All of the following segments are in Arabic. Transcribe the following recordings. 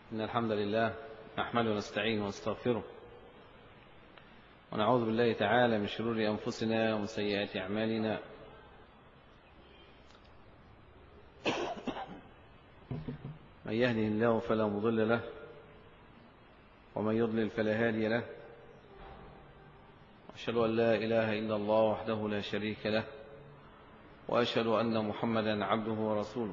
إن الحمد لله نحمده ونستعينه ونستغفره ونعوذ بالله تعالى من شرور أنفسنا ومن سيئات أعمالنا. من يهده الله فلا مضل له ومن يضلل فلا هادي له، وأشهد أن لا إله إلا الله وحده لا شريك له، وأشهد أن محمدا عبده ورسوله.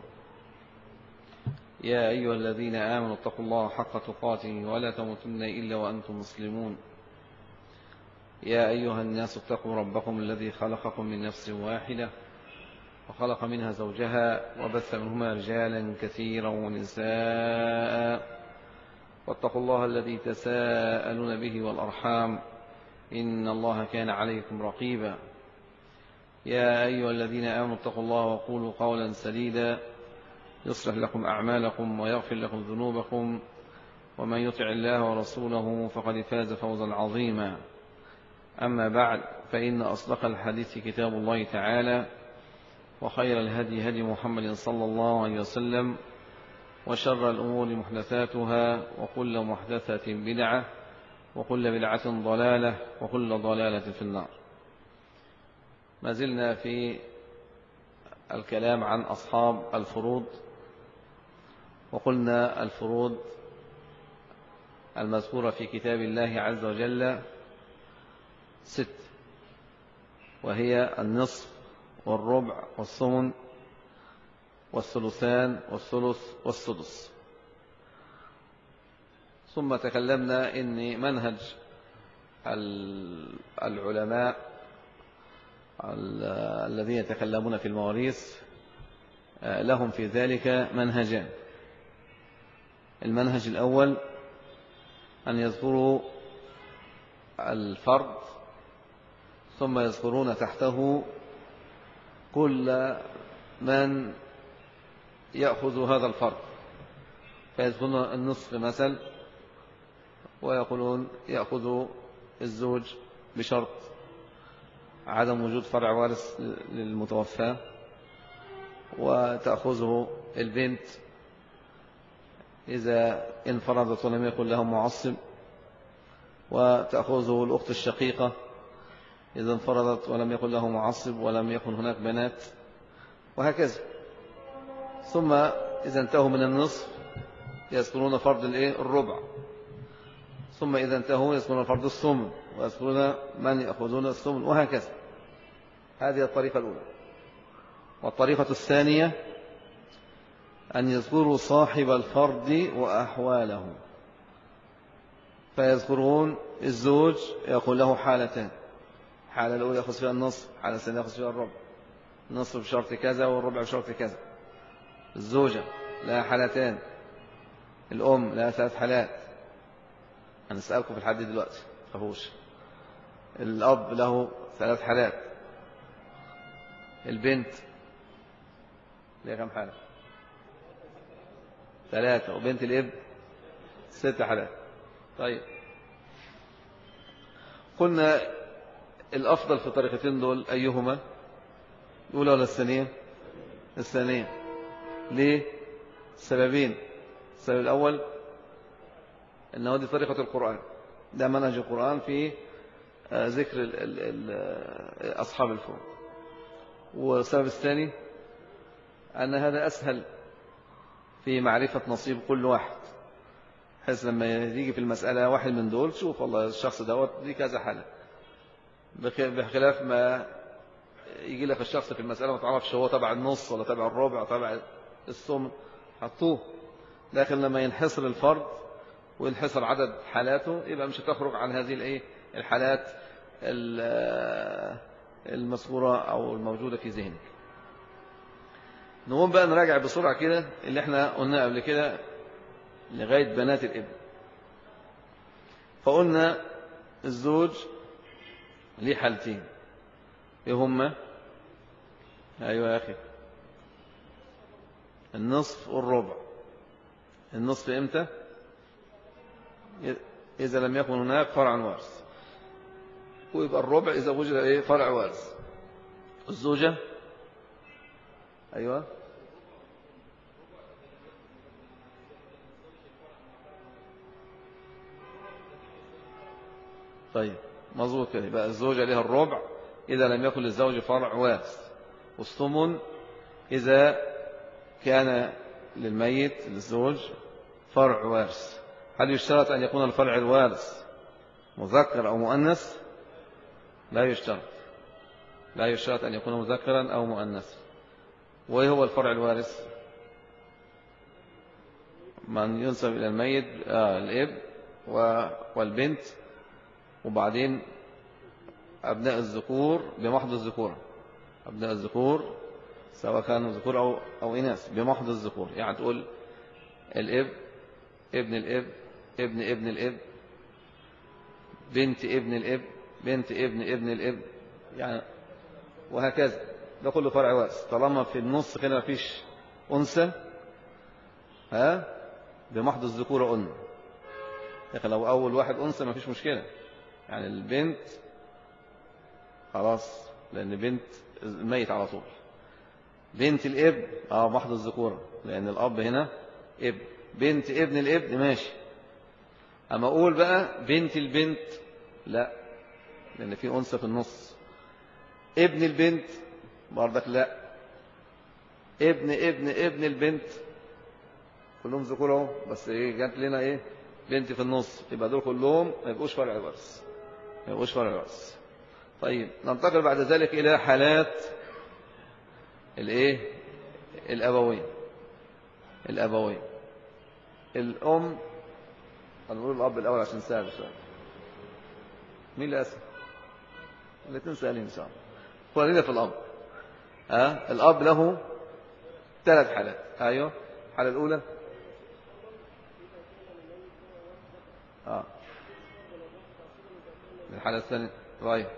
يا أيها الذين آمنوا اتقوا الله حق تقاته ولا تموتن إلا وأنتم مسلمون. يا أيها الناس اتقوا ربكم الذي خلقكم من نفس واحدة وخلق منها زوجها وبث منهما رجالا كثيرا ونساء، واتقوا الله الذي تساءلون به والأرحام إن الله كان عليكم رقيبا. يا أيها الذين آمنوا اتقوا الله وقولوا قولا سديدا يصلح لكم أعمالكم ويغفر لكم ذنوبكم، ومن يطع الله ورسوله فقد فاز فوزا عظيما. أما بعد، فإن أصدق الحديث كتاب الله تعالى، وخير الهدي هدي محمد صلى الله عليه وسلم، وشر الأمور محدثاتها، وكل محدثة بدعة، وكل بدعة ضلالة، وكل ضلالة في النار. ما زلنا في الكلام عن أصحاب الفروض، وقلنا الفروض المذكورة في كتاب الله عز وجل 6، وهي النصف والربع والثمن والثلثان والثلث والسدس. ثم تكلمنا إن منهج العلماء الذين يتكلمون في المواريث لهم في ذلك منهجان. المنهج الأول أن يذكروا الفرد ثم يذكرون تحته كل من يأخذ هذا الفرد، فيذكرون النصف مثل ويقولون يأخذ الزوج بشرط عدم وجود فرع وارث للمتوفى، وتأخذه البنت إذا انفردت ولم يكن لها معصب، وتأخذه الأخت الشقيقة إذا انفردت ولم يكن له معصب ولم يكن هناك بنات، وهكذا. ثم إذا انتهوا من النصف يذكرون فرض الربع، ثم إذا انتهوا يذكرون فرض الثمن، ويذكرون من يأخذون الثمن، وهكذا. هذه الطريقة الأولى. والطريقة الثانية أن يذكروا صاحب الفرض وأحواله، فيذكرون الزوج يقول له حالتان: الحالة الأولى يأخذ فيها النصف، الحالة الثانية يأخذ فيها الربع، النصف بشرط كذا والربع بشرط كذا. الزوجة لها حالتان، الأم لها 3 حالات، هنسألكم في الحد دلوقتي خفوش. الأب له 3 حالات، البنت لها كم حالة؟ 3، وبنت الابن 6 حالات. طيب، قلنا الأفضل في الطريقتين دول أيهما؟ الأولى ولا الثانية؟ الثانية. ليه؟ سببين. السبب الأول أنه دي طريقة القرآن، ده منهج القرآن في ذكر أصحاب الفروض. والسبب الثاني أن هذا أسهل في معرفة نصيب كل واحد، حيث لما يجي في المسألة واحد من دول شوف والله الشخص دوت دي كذا حالة، بخلاف ما يجي لك الشخص في المسألة ما تعرفش هو تبع النص ولا تبع الربع ولا تبع الثمن، حطوه. لكن لما ينحصر الفرد وينحصر عدد حالاته يبقى مش هتخرج عن هذه الحالات المذكورة أو الموجودة في ذهنك. نقوم بقى نراجع بسرعة كده اللي احنا قلنا قبل كده لغاية بنات الابن. فقلنا الزوج ليه حالتين، ايه هما؟ ايوه يا اخي، النصف والربع. النصف امتى؟ اذا لم يكن هناك فرع وارث، ويبقى الربع اذا وجد فرع وارث. الزوجة ايوه طيب مظبوط كده. يبقى الزوجة لها الربع إذا لم يكن للزوج فرع وارث، والثمن إذا كان للميت للزوج فرع وارث. هل يشترط أن يكون الفرع الوارث مذكر أو مؤنث؟ لا يشترط، لا يشترط أن يكون مذكرا أو مؤنثا. وإيه هو الفرع الوارث؟ من ينسب إلى الميت الابن والبنت، وبعدين أبناء الذكور بمحض الذكورة، أبناء الذكور سواء كانوا ذكور أو إناث بمحض الذكور. يعني تقول الابن، ابن الابن، ابن ابن الابن، بنت ابن الابن، بنت ابن ابن الابن، يعني وهكذا. ده كله فرع وارث طالما في النص كده مفيش أنثى بمحض الذكورة قلنا. لكن لو أول واحد أنثى مفيش مشكلة، يعني البنت خلاص لأن بنت الميت على طول. بنت الابن محض الذكورة لأن الأب هنا ابن. بنت ابن الابن ماشي. أما أقول بقى بنت البنت لا، لأن في أنثى في النص. ابن البنت برضك لا. ابن ابن ابن البنت كلهم ذكور اهو، بس ايه جات لنا ايه بنت في النص، يبقى دول كلهم ما يبقوش فرع ورث، ما يبقوش فرع ورث. طيب ننتقل بعد ذلك الى حالات الايه الابوين. الابوين الام، هنقول الاب الاول عشان سهل شويه. مين اللي اسف؟ الاثنين سهلين ان شاء الله. خلينا في الاب. الاب له 3 حالات. ايوه الحاله الاولى الحالة الثانية رايح.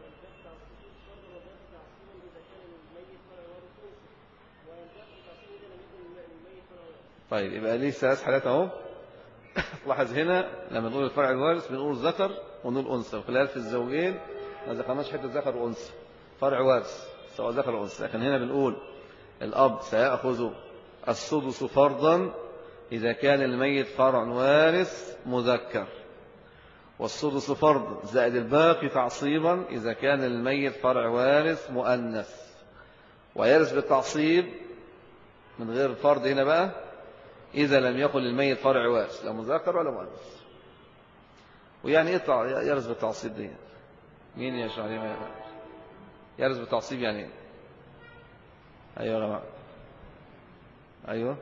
طيب يبقى ليه 3 حالات اهو. لاحظ هنا لما نقول الفرع الوارث بنقول ذكر ونقول أنثى، وخلال في الزوجين ما ذكرناش حتة ذكر وأنثى، فرع وارث سواء ذكر أو أنثى. لكن هنا بنقول الأب سيأخذ السدس فرضا إذا كان الميت فرع وارث مذكر، والسدس فرض زائد الباقي تعصيبا إذا كان الميت فرع وارث مؤنث. ويرث بالتعصيب من غير الفرض هنا بقى إذا لم يكن الميت فرع وارث لا مذكر ولا مؤنث. ويعني إيه يرث بالتعصيب دي؟ مين يشرح لي ما يرث بالتعصيب يعني إيه؟ أيوة يا جماعة، أيوة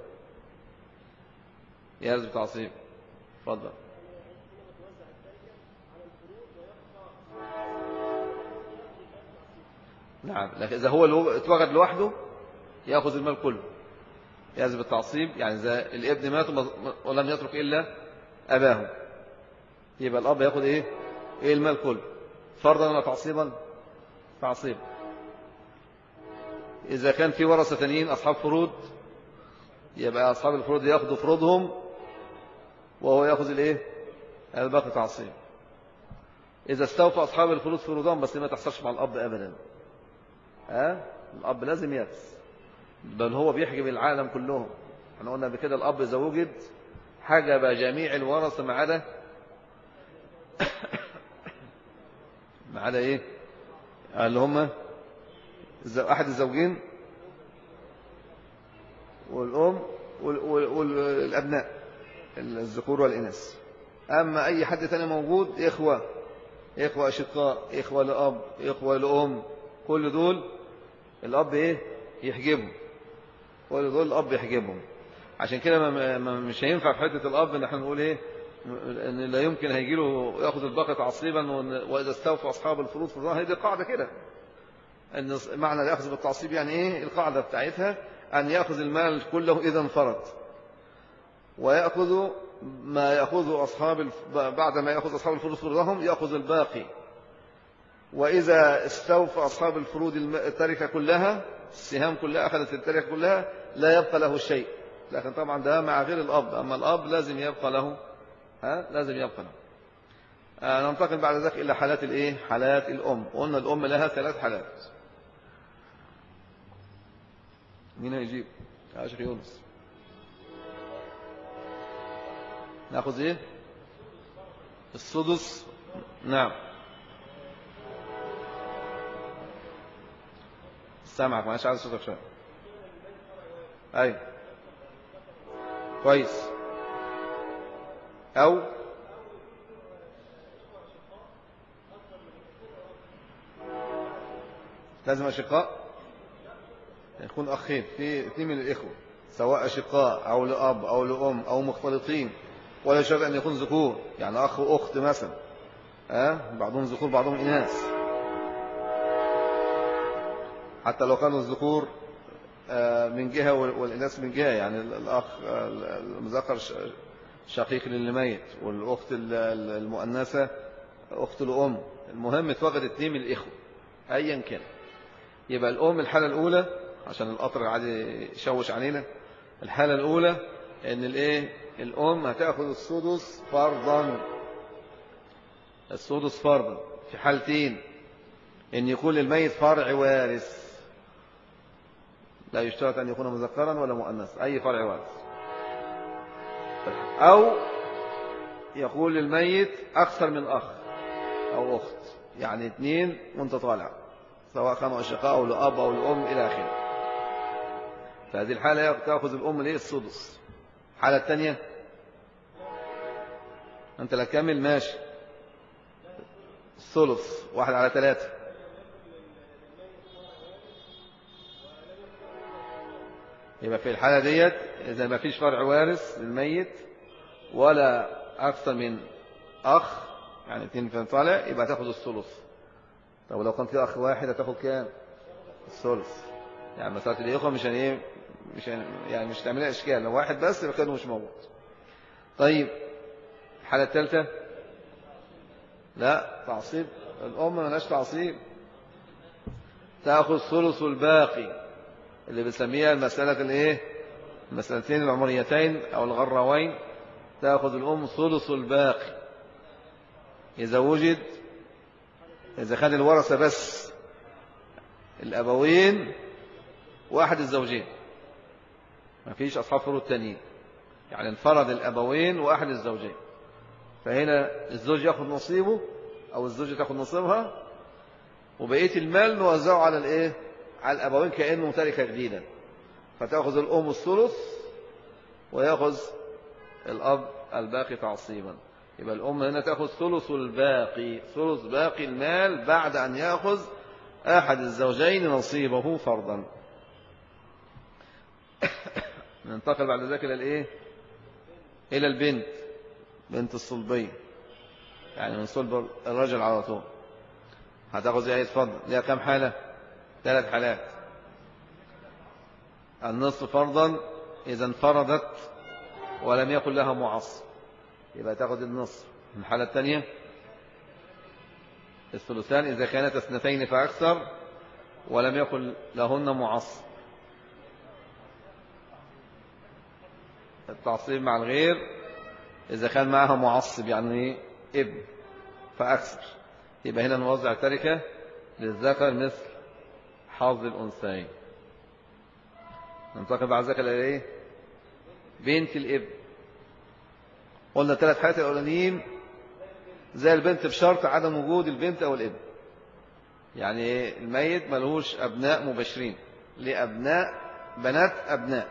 يرث بالتعصيب. اتفضل. نعم، لكن إذا هو اتوجد لوحده يأخذ المال كله. يرث بالتعصيب يعني إذا الابن مات ولم يترك إلا أباه، يبقى الأب يأخذ إيه المال كله فرضا ولا تعصيبا؟ تعصيب. إذا كان في ورثة ثانيين أصحاب فروض يبقى أصحاب الفروض يأخذوا فروضهم وهو يأخذ الإيه الباقي تعصيب. إذا استوفى أصحاب الفروض فروضهم بس ما تحصلش مع الأب أبدا. الأب لازم يرث، بل هو بيحجب العالم كلهم. احنا قلنا بكده الأب إذا وجد حجب جميع الورثة ما عدا ما عدا إيه اللي هم أحد الزوجين والأم والأبناء الذكور والإناث. أما أي حد تاني موجود إخوة أشقاء، إخوة لأب، إخوة لأم، كل دول الأب إيه يحجبهم، كل دول الأب يحجبهم. عشان كده مش هينفع في حتة الأب إن احنا نقول إيه إن لا يمكن هيجي له يأخذ الباقي تعصيبا وإذا استوفى أصحاب الفروض فروضها. هي دي قاعدة كده، أن معنى الأخذ بالتعصيب يعني إيه القاعدة بتاعتها أن يأخذ المال كله إذا انفرد، ويأخذ ما يأخذ بعد ما يأخذ أصحاب الفروض فروضهم يأخذ الباقي. وإذا استوفى أصحاب الفروض التركة كلها، السهام كلها أخذت التركة كلها، لا يبقى له شيء. لكن طبعا ده مع غير الأب، أما الأب لازم يبقى له لازم يبقى له. ننتقل بعد ذلك إلى حالات الإيه حالات الأم. قلنا الأم لها 3 حالات. مين هيجيب يا شيخ يونس؟ ناخذ ايه السدس. نعم سامعك، معلش عايز صوتك شوية. أيوة كويس. أو لازم أشقاء، يكون أخين في اثنين من الإخوة، سواء أشقاء أو لأب أو لأم أو مختلطين، ولا شرط أن يكون ذكور، يعني أخ وأخت مثلا، بعضهم ذكور بعضهم إناث. حتى لو كانوا الذكور من جهة والإناث من جهة، يعني الأخ المذكر شقيق للميت، والأخت المؤنثة أخت الأم. المهم اتوجد اثنين من الإخوة أيا كان. يبقى الأم الحالة الأولى، عشان القطر عادي يشوش علينا، الحالة الأولى إن الأم هتأخذ السدس فرضا. السدس فرضا في حالتين: إن يكون للميت فرع وارث، لا يشترط أن يكون مذكرا ولا مؤنث، أي فرع وارث، أو يقول للميت أكثر من أخ أو أخت، يعني اثنين وانت طالع، سواء كانوا أشقاء أو لأب أو لأم إلى آخره. فهذه الحالة تأخذ الأم السدس. الحالة الثانية أنت لا كامل ماشي، الثلث 1/3. يبقى في الحالة ديت إذا ما فيش فرع وارث للميت ولا أكثر من أخ، يعني اثنين في طالع، يبقى تأخذ الثلث. طب لو كان في أخ واحد هتاخد كام؟ الثلث. يعني مسألة الإخوة مش تعملها إشكال، لو واحد بس يبقى كانه مش موجود. طيب الحالة الثالثة لا تعصيب، الأم مالهاش تعصيب، تأخذ ثلث الباقي، اللي بنسميها المسألة المسألتين العمريتين أو الغروين. تأخذ الأم ثلث الباقي إذا وجد، إذا كان الورثة بس الأبوين واحد الزوجين، ما فيش أصحاب فروض تانيين، يعني انفرد الأبوين واحد الزوجين، فهنا الزوج يأخذ نصيبه أو الزوجة تأخذ نصيبها، وبقية المال نوزعه على على الأبوين كأنه تركة جديدة. فتأخذ الأم الثلث ويأخذ الأب الباقي تعصيبا. يبقى الأم هنا تأخذ ثلث الباقي، ثلث باقي المال بعد أن يأخذ أحد الزوجين نصيبه فرضا. ننتقل بعد ذلك إلى البنت، بنت الصلبية، يعني من صلب الرجل على طول. هتأخذ اتفضل. ليها كم حالة؟ 3 حالات. النصف فرضا إذا انفردت ولم يكن لها معصب، يبقى تأخذ النصف. الحالة الثانية الثلثان إذا كانت 2 فأكثر ولم يكن لهن معصب. التعصيب مع الغير إذا كان معها معصب، يعني ابن فأكثر، يبقى هنا نوزع التركة للذكر مثل حظ الأنثيين. ننتقل بعد ذلك إلى بنت الابن. قلنا 3 حالات الأولانيين زي البنت بشرط عدم وجود البنت أو الابن، يعني الميت ملهوش أبناء مباشرين، لأبناء بنات أبناء،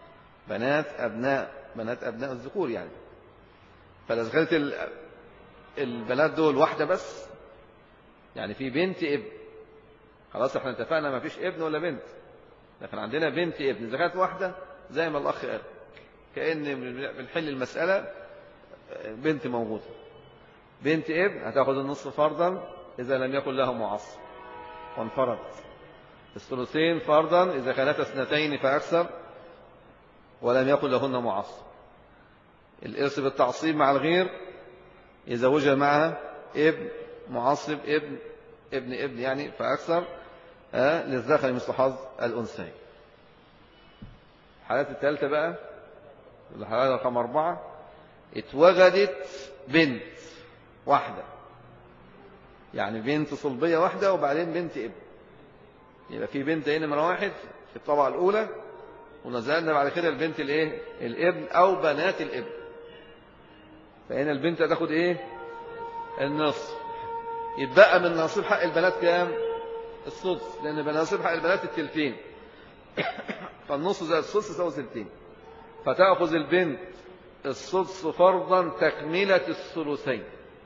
بنات أبناء الذكور يعني. فإذا كانت البنات دول واحدة بس، يعني في بنت ابن، خلاص احنا اتفقنا ما فيش ابن ولا بنت، لكن عندنا بنت ابن. إذا كانت واحدة زي ما الأخ قال، كأن بنحل المسألة بنت موجودة، بنت ابن هتاخذ النصف فرضا إذا لم يكن لها معصب وانفرد، الثلثين فرضا إذا كانت 2 فأكثر ولم يكن لهن معصب. الإرث بالتعصيب مع الغير إذا وجد معها ابن معصب، ابن يعني فأكثر، للذكر مثل حظ الأنثيين. الحالات الثالثة بقى، الحالة رقم 4، اتوجدت بنت واحدة، يعني بنت صلبية واحدة وبعدين بنت ابن. يبقى في بنت هنا من 1 في الطبقة الأولى، ونزلنا بعد كده البنت الابن أو بنات الابن. فهنا البنت هتاخد النصف. يتبقى من نصيب حق البنات كام؟ السدس، لأن بنصيب حق البنات التلتين، فالنص زي السدس يساوي تلتين، فتأخذ البنت السدس فرضا تكملة الثلثين.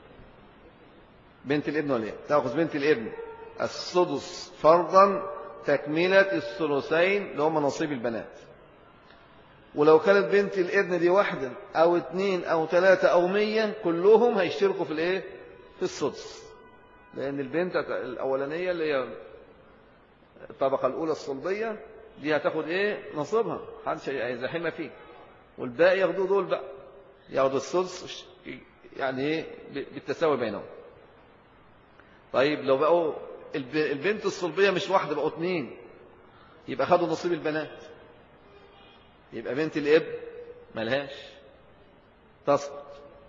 بنت الابن ولا ايه؟ تأخذ بنت الابن السدس فرضا تكملة الثلثين اللي هم نصيب البنات. ولو كانت بنت الابن دي واحدة أو اتنين أو تلاتة أو 100 كلهم هيشتركوا في الايه؟ في السدس، لأن البنت الأولانية اللي هي الطبقة الأولى الصلبية دي هتاخد ايه؟ نصيبها، محدش هيزاحمها فيه، والباقي ياخدوا دول بقى، ياخدوا السدس يعني ايه؟ بالتساوي بينهم. طيب لو بقوا البنت الصلبية مش واحدة، بقوا 2، يبقى خدوا نصيب البنات، يبقى بنت الاب ملهاش، تسقط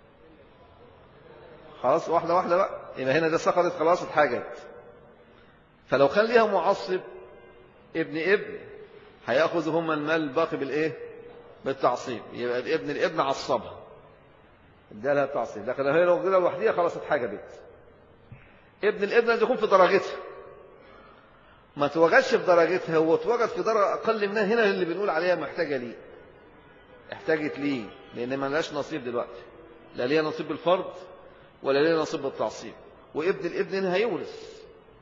خلاص واحدة واحدة بقى، يبقى هنا ده سقطت خلاص اتحاجت. فلو كان ليها معصب ابن هياخذ هم المال الباقي بالايه؟ بالتعصيب، يبقى ابن الابن عصبها ادى لها التعصيب. لكن هي لو كده لوحديها خلاص اتحجبت. ابن الابن لازم يكون في درجتها، ما توجدش في درجتها، هو توجد في درجة أقل منها، هنا اللي بنقول عليها محتاجة ليه، احتاجت ليه، لأن ما لهاش نصيب دلوقتي، لا ليها نصيب بالفرض ولا ليها نصيب بالتعصيب. وابن الابن هنا هيورث،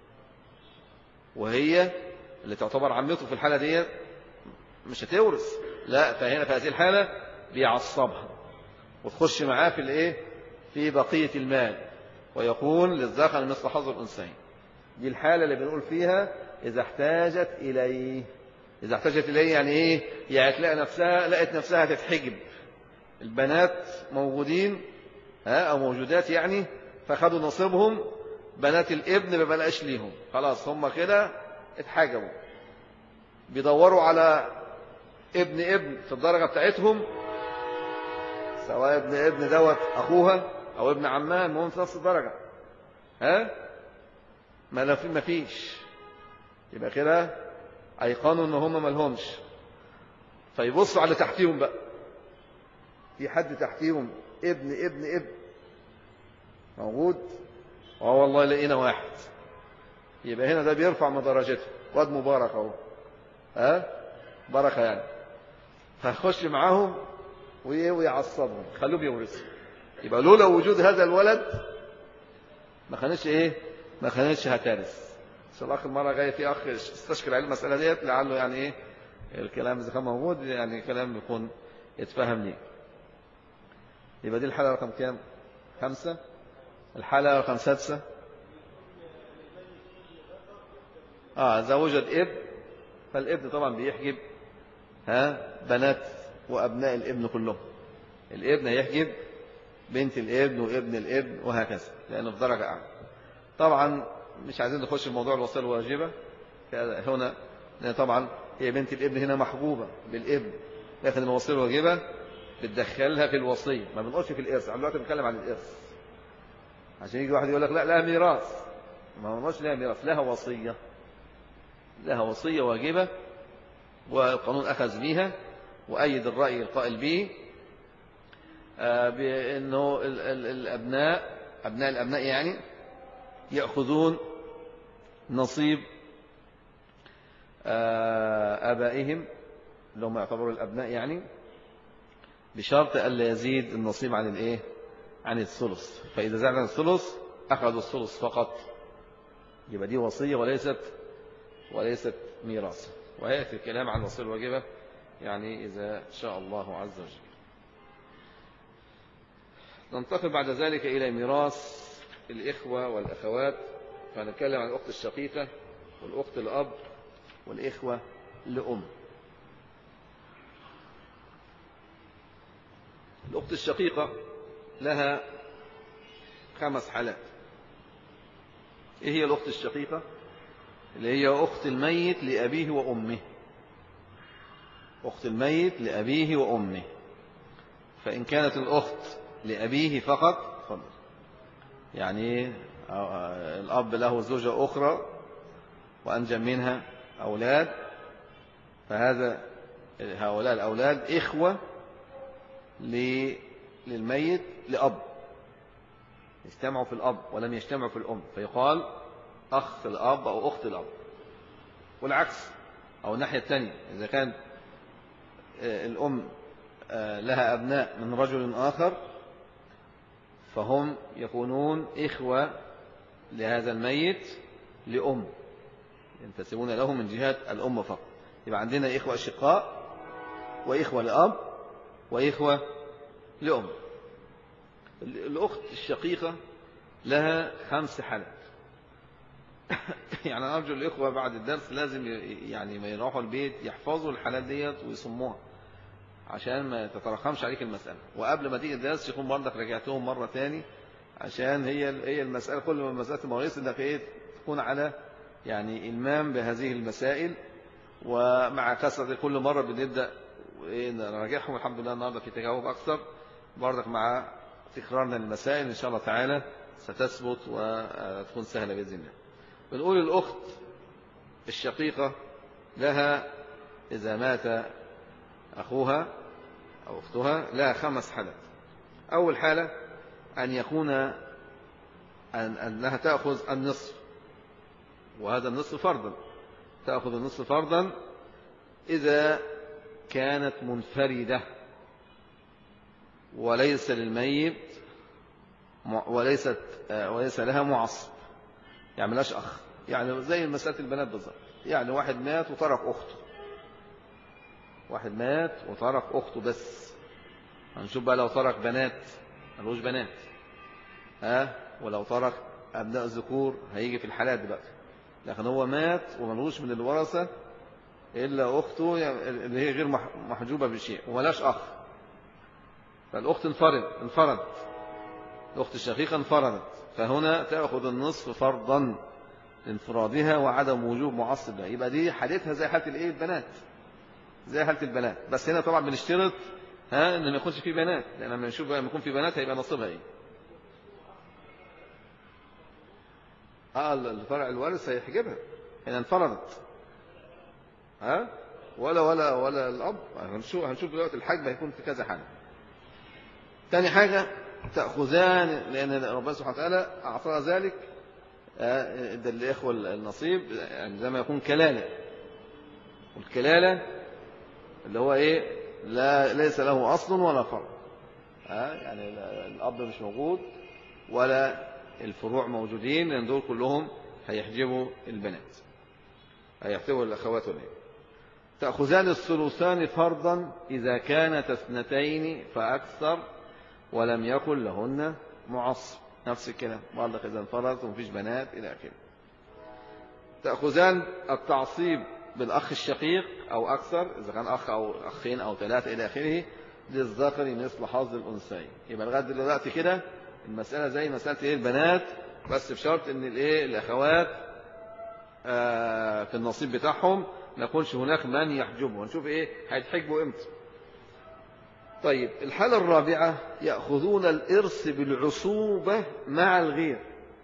وهي اللي تعتبر عمته في الحالة دي مش هتورث، لا، فهنا في هذه الحالة بيعصبها وتخش معاه في الايه؟ في بقية المال، ويكون للذكر مثل حظ الأنثيين. دي الحالة اللي بنقول فيها إذا احتاجت إليه. إذا احتاجت إليه يعني إيه؟ يعني تلاقي نفسها، لقت نفسها تتحجب، البنات موجودين أو موجودات يعني، فخدوا نصيبهم، بنات الابن ما بقاش ليهم، خلاص هم كده اتحجبوا، بيدوروا على ابن في الدرجة بتاعتهم، سواء ابن دوت أخوها أو ابن عمها، المهم في نفس الدرجة، ما فيش، يبقى كده أيقنوا إن هم مالهمش، فيبصوا على تحتيهم بقى، في حد تحتيهم ابن موجود، والله لقينا واحد، يبقى هنا ده بيرفع من درجته، واد مبارك اهو، بركة يعني، فهخش معاهم ويعصبهم، خلوهم يورثوا. يبقى لولا وجود هذا الولد ما كانتش هترث. ان شاء الله اخر مره جايه في اخ استشكل عليه المساله ديت، لعله يعني ايه الكلام اذا كان موجود، يعني كلام يكون يتفهم ليه. يبقى دي الحاله رقم كام؟ 5. الحاله رقم 6 إذا وجد ابن، فالابن طبعا بيحجب بنات وأبناء الابن كلهم، الابن هيحجب بنت الابن وابن الابن وهكذا، لأنه في درجة أعلى. طبعا مش عايزين نخش في موضوع الوصية الواجبة هنا، لأن طبعا هي بنت الابن هنا محبوبة بالابن، لكن الوصية الواجبة بتدخلها في الوصية، ما بنقولش في الإرث، احنا دلوقتي بنتكلم عن الإرث، عشان يجي واحد يقول لك لا لها ميراث، ما بنقولش لها ميراث، لها وصية واجبة، والقانون أخذ بيها وأيد الرأي القائل به بأنه أبناء الأبناء يعني يأخذون نصيب آبائهم اللي هم يعتبروا الأبناء يعني، بشرط ألا يزيد النصيب عن الثلث، فإذا زاد عن الثلث أخذوا الثلث فقط، يبقى دي وصية وليست ميراث. وهيأتي الكلام عن الوصية الواجبة يعني إذا شاء الله عز وجل. ننتقل بعد ذلك إلى ميراث الإخوة والأخوات، فنتكلم عن الأخت الشقيقة والأخت الأب والإخوة لأم. الأخت الشقيقة لها 5 حالات. إيه هي الأخت الشقيقة؟ اللي هي أخت الميت لأبيه وأمه، أخت الميت لأبيه وأمه. فإن كانت الأخت لأبيه فقط يعني الأب له زوجة أخرى وأنجب منها أولاد، هؤلاء الأولاد إخوة للميت لأب، يجتمعوا في الأب ولم يجتمعوا في الأم، فيقال أخ الأب أو أخت الأب. والعكس، أو الناحية الثانية إذا كان الأم لها أبناء من رجل آخر فهم يكونون إخوة لهذا الميت لأم، ينتسبون له من جهة الأم فقط. يبقى عندنا إخوة أشقاء وإخوة لأب وإخوة لأم. الأخت الشقيقة لها 5 حالات. يعني أرجو الإخوة بعد الدرس لازم يعني ما يروحوا البيت يحفظوا الحالات ديت ويصموها عشان ما تتراكمش عليك المسألة، وقبل ما تيجي الدرس يكون برضك رجعتهم مرة تاني، عشان هي المسألة كل ما مسألة المواريث انك تكون على يعني إلمام بهذه المسائل. ومع كثرة كل مرة بنبدأ نراجعهم، الحمد لله النهارده في تجاوب أكثر برضك مع تكرارنا للمسائل إن شاء الله تعالى ستثبت وتكون سهلة بإذن الله. بنقول الأخت الشقيقة لها إذا مات أخوها أو أختها لها 5 حالات. أول حالة أن يكون أنها تأخذ النصف، وهذا النصف فرضا، تأخذ النصف فرضا إذا كانت منفردة وليس للميت وليس لها معصب، يعني ملاش أخ، يعني زي مسألة البنات بالظبط. يعني واحد مات وترك أخته، واحد مات وترك أخته بس. هنشوف بقى لو ترك بنات ملوش بنات، ولو ترك أبناء الذكور هيجي في الحالات دي بقى. لكن هو مات وملوش من الورثة إلا أخته اللي هي غير محجوبة بشيء وملاش أخ، فالأخت انفردت، الأخت الشقيقة انفردت، فهنا تأخذ النصف فرضا لانفرادها وعدم وجوب معصب لها. يبقى دي حالتها زي حالة الايه البنات، زي حالة البنات، بس هنا طبعا بنشترط ان ما يكونش في بنات، لأن لما نشوف بقى لما يكون في بنات هيبقى نصيبها ايه. الفرع الوارث هيحجبها، هنا انفردت، ولا الأب. هنشوف دلوقتي الحجب هيكون في كذا حاجة. تاني حاجة تأخذان، لأن ربنا سبحانه وتعالى أعطى ذلك ده الإخوة النصيب، يعني زي ما يكون كلالة، والكلالة اللي هو إيه ليس له أصل ولا فرع، يعني الأب مش موجود ولا الفروع موجودين، لأن دول كلهم هيحجبوا البنات، هيحجبوا الأخوات والبنات. تأخذان الثلثان فرضا إذا كانت 2 فأكثر ولم يكن لهن معصب، نفس الكلام برضك إذا انفردت ومفيش بنات إلى آخره. تأخذان التعصيب بالأخ الشقيق أو أكثر، إذا كان أخ أو أخين أو 3 إلى آخره، للذكر مثل حظ الأنثيين. يبقى لغاية دلوقتي كده المسألة زي مسألة البنات، بس بشرط إن الأخوات في النصيب بتاعهم ما يكونش هناك من يحجبه. هنشوف هيتحجبوا إمتى. طيب الحالة الرابعة يأخذون الإرث بالعصوبة مع الغير.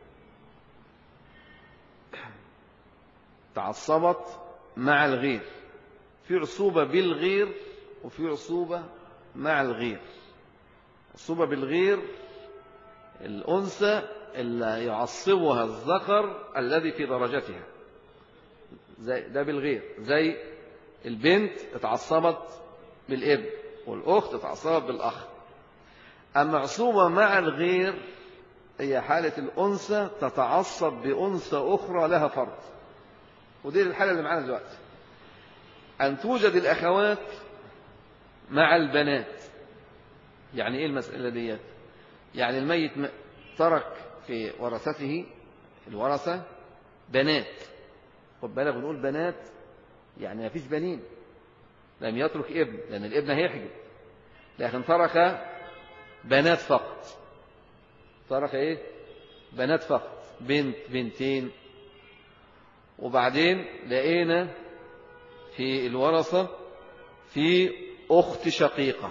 تعصبت مع الغير، في عصوبة بالغير وفي عصوبة مع الغير. عصوبة بالغير الأنثى اللي يعصبها الذكر الذي في درجتها، ده بالغير، زي البنت اتعصبت بالابن والأخت اتعصبت بالأخ. أما عصوبة مع الغير هي حالة الأنثى تتعصب بأنثى أخرى لها فرض، ودي الحالة اللي معانا دلوقتي، أن توجد الأخوات مع البنات. يعني إيه المسألة ديت؟ يعني الميت ترك في ورثته الورثة بنات، خد بالك بنقول بنات يعني ما فيش بنين، لم يترك ابن لأن الابن هيحجب، لكن ترك بنات فقط، ترك بنات فقط، بنت بنتين. وبعدين لقينا في الورثة في أخت شقيقة،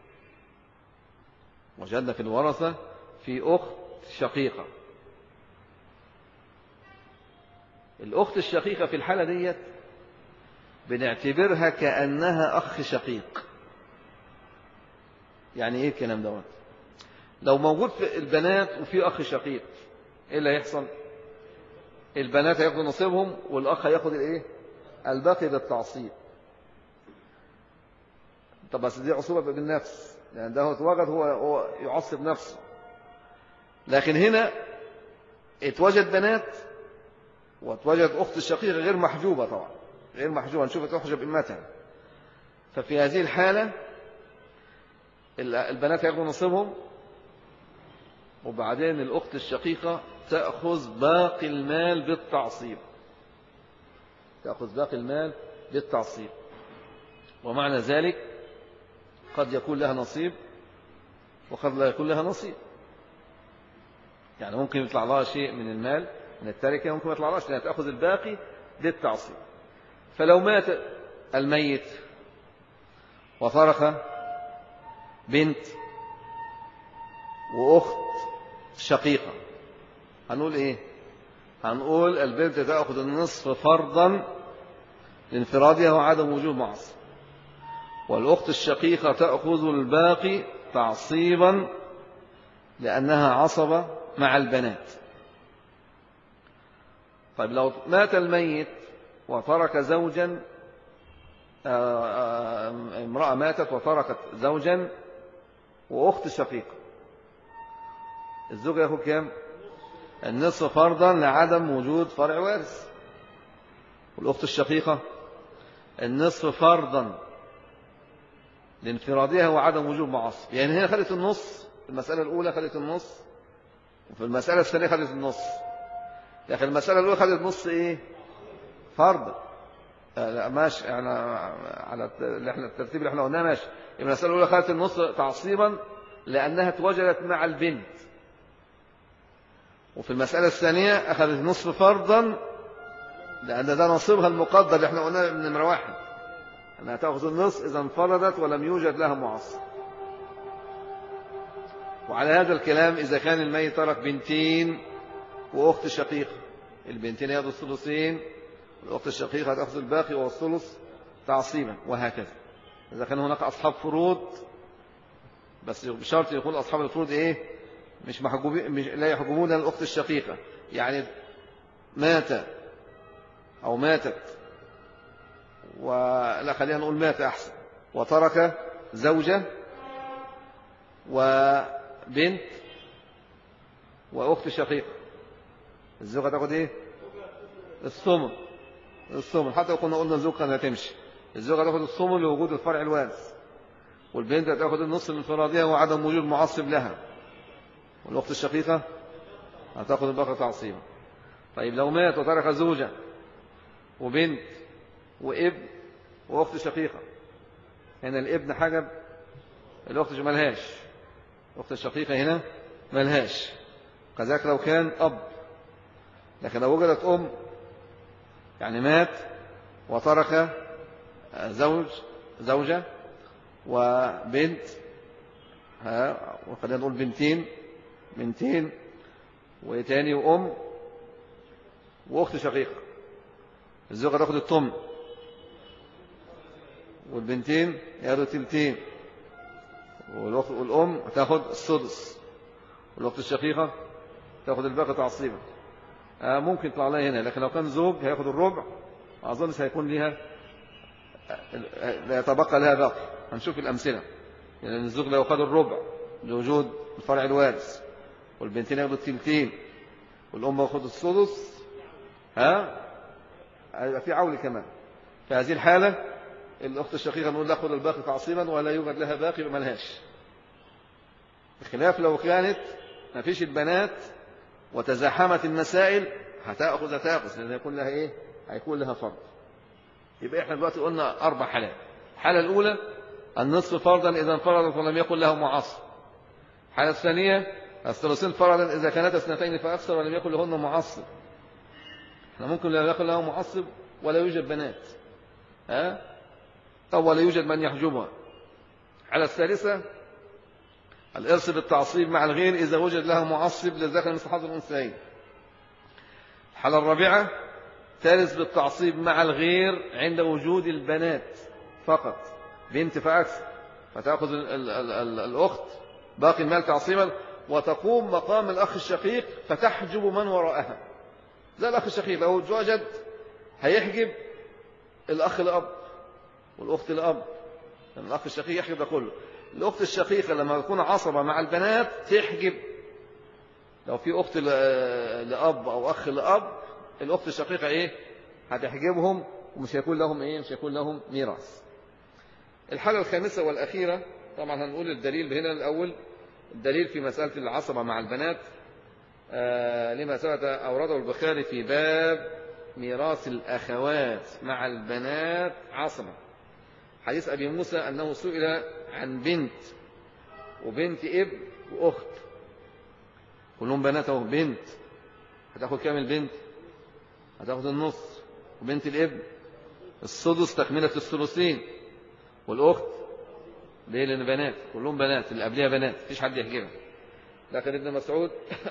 وجدنا في الورثة في أخت شقيقة. الأخت الشقيقة في الحالة ديت بنعتبرها كأنها أخ شقيق. يعني إيه الكلام دوت؟ لو موجود في البنات وفي أخ شقيق إيه اللي هيحصل؟ البنات هياخدوا نصيبهم والأخ هياخد الباقي بالتعصيب. طب بس دي عصوبة بالنفس، يعني ده هو اتوجد هو يعصب نفسه. لكن هنا اتوجد بنات واتوجد أخت الشقيقة غير محجوبة، طبعا غير محجوبة، نشوف تحجب إمتها. ففي هذه الحالة البنات ياخذوا نصيبهم، وبعدين الأخت الشقيقة تأخذ باقي المال بالتعصيب، تأخذ باقي المال بالتعصيب. ومعنى ذلك قد يكون لها نصيب وقد لا يكون لها نصيب. يعني ممكن يطلع لها شيء من المال من التركة، ممكن ما يطلع لهاش، لأنها تأخذ الباقي بالتعصيب. فلو مات الميت وترك بنت وأخت شقيقة، هنقول إيه؟ هنقول البنت تأخذ النصف فرضا لانفرادها وعدم وجود معصب، والأخت الشقيقة تأخذ الباقي تعصيبا لأنها عصبة مع البنات. طيب لو مات الميت وترك زوجا، امرأة ماتت وتركت زوجا وأخت شقيقة، الزوج يأخذ كام؟ النصف فرضا لعدم وجود فرع وارث، والأخت الشقيقة النصف فرضا لانفرادها وعدم وجود معصب. يعني هنا خدت النص، في المسألة الأولى خدت النص، وفي المسألة الثانية خدت النص. لكن المسألة الأولى خدت نص إيه؟ فرض. لا ماشي، يعني على الترتيب اللي احنا قلناه ماشي. المسألة الأولى خدت النص تعصيبا لأنها اتوجدت مع البنت، وفي المسألة الثانية أخذت نصف فرضا لأن ده نصيبها المقدر اللي احنا قلناه من نمرة واحد، أنها تأخذ النصف إذا انفردت ولم يوجد لها معصب. وعلى هذا الكلام إذا كان الميت ترك بنتين وأخت شقيقة، البنتين يأخذوا الثلثين والأخت الشقيقة تأخذ الباقي والثلث تعصيبا، وهكذا. إذا كان هناك أصحاب فروض، بس بشرط يكون أصحاب الفروض إيه؟ مش محجوبين، لا يحجبون الأخت الشقيقة. يعني مات أو ماتت ولا خلينا نقول مات أحسن، وترك زوجة وبنت وأخت شقيقة، الزوجة تأخذ إيه؟ الثمن. حتى لو كنا قلنا الزوجة كانت هتمشي، الزوجة تأخذ الثمن لوجود الفرع الوارث، والبنت تأخذ النصف من انفرادها وعدم وجود معصب لها، والأخت الشقيقة هتأخذ الباقي تعصيبا. طيب لو مات وترك زوجة وبنت وابن وأخت شقيقة، هنا الابن حجب، الأخت ملهاش، الأخت الشقيقة هنا ملهاش. كذلك لو كان أب. لكن لو وجدت يعني مات وترك زوجة وبنت، وخلينا نقول بنتين وتاني وأخت شقيقة، الزوجة تأخذ الثمن والبنتين يأخذوا التلتين، والأم تأخذ السدس، والأخت الشقيقة تأخذ الباقي تعصيبا. ممكن يطلع لها هنا، لكن لو كان زوج هيأخذ الربع، أظن سيكون لها لا يتبقى لها باقي. هنشوف الأمثلة. يعني الزوج لو أخذ الربع لوجود الفرع الوارث، والبنتين يأخذوا التلتين، والأم يأخذ السدس، هيبقى في عول كمان. في هذه الحالة الأخت الشقيقة نقول نأخذ الباقي تعصيبا ولا يوجد لها باقي ملهاش. بخلاف لو كانت ما فيش البنات وتزاحمت المسائل هتأخذ لأن يكون لها إيه؟ هيكون لها فرض. يبقى إحنا دلوقتي قلنا 4 حالات. الحالة الأولى النصف فرضا إذا انفردت ولم يكن له معصب. الحالة الثانية الثلثين فرضا إذا كانت 2 فأكثر ولم يكن لهن معصب. احنا ممكن لا يكن له معصب ولا يوجد بنات، أو ولا يوجد من يحجبها. الحالة الثالثة الإرث بالتعصيب مع الغير إذا وجد له معصب للذكر مثل حظ الأنثيين. الحالة الرابعة ترث بالتعصيب مع الغير عند وجود البنات فقط، بنت فأكثر، فتأخذ الأخت باقي المال تعصيبا، وتقوم مقام الأخ الشقيق فتحجب من وراءها. زي الأخ الشقيق لو وجد هيحجب الأخ الأب والأخت الأب، يعني الأخ الشقيق يحجب ده كله. الأخت الشقيقة لما تكون عصبة مع البنات تحجب، لو في أخت لأب أو أخ لأب، الأخت الشقيقة إيه؟ هتحجبهم، ومش هيكون لهم إيه؟ مش هيكون لهم ميراث. الحالة الخامسة والأخيرة، طبعا هنقول الدليل هنا الأول، الدليل في مسألة العصبة مع البنات لما ثبت أورده البخاري في باب ميراث الأخوات مع البنات عصبة. حديث أبي موسى أنه سئل عن بنت وبنت ابن وأخت، كلهم بنات أو بنت، هتاخد كام البنت؟ هتاخد النص. وبنت الابن السدس تكملة الثلثين. والأخت ليه؟ لأن بنات، كلهم بنات، اللي قبلها بنات، مفيش حد يحجبها. لكن ابن مسعود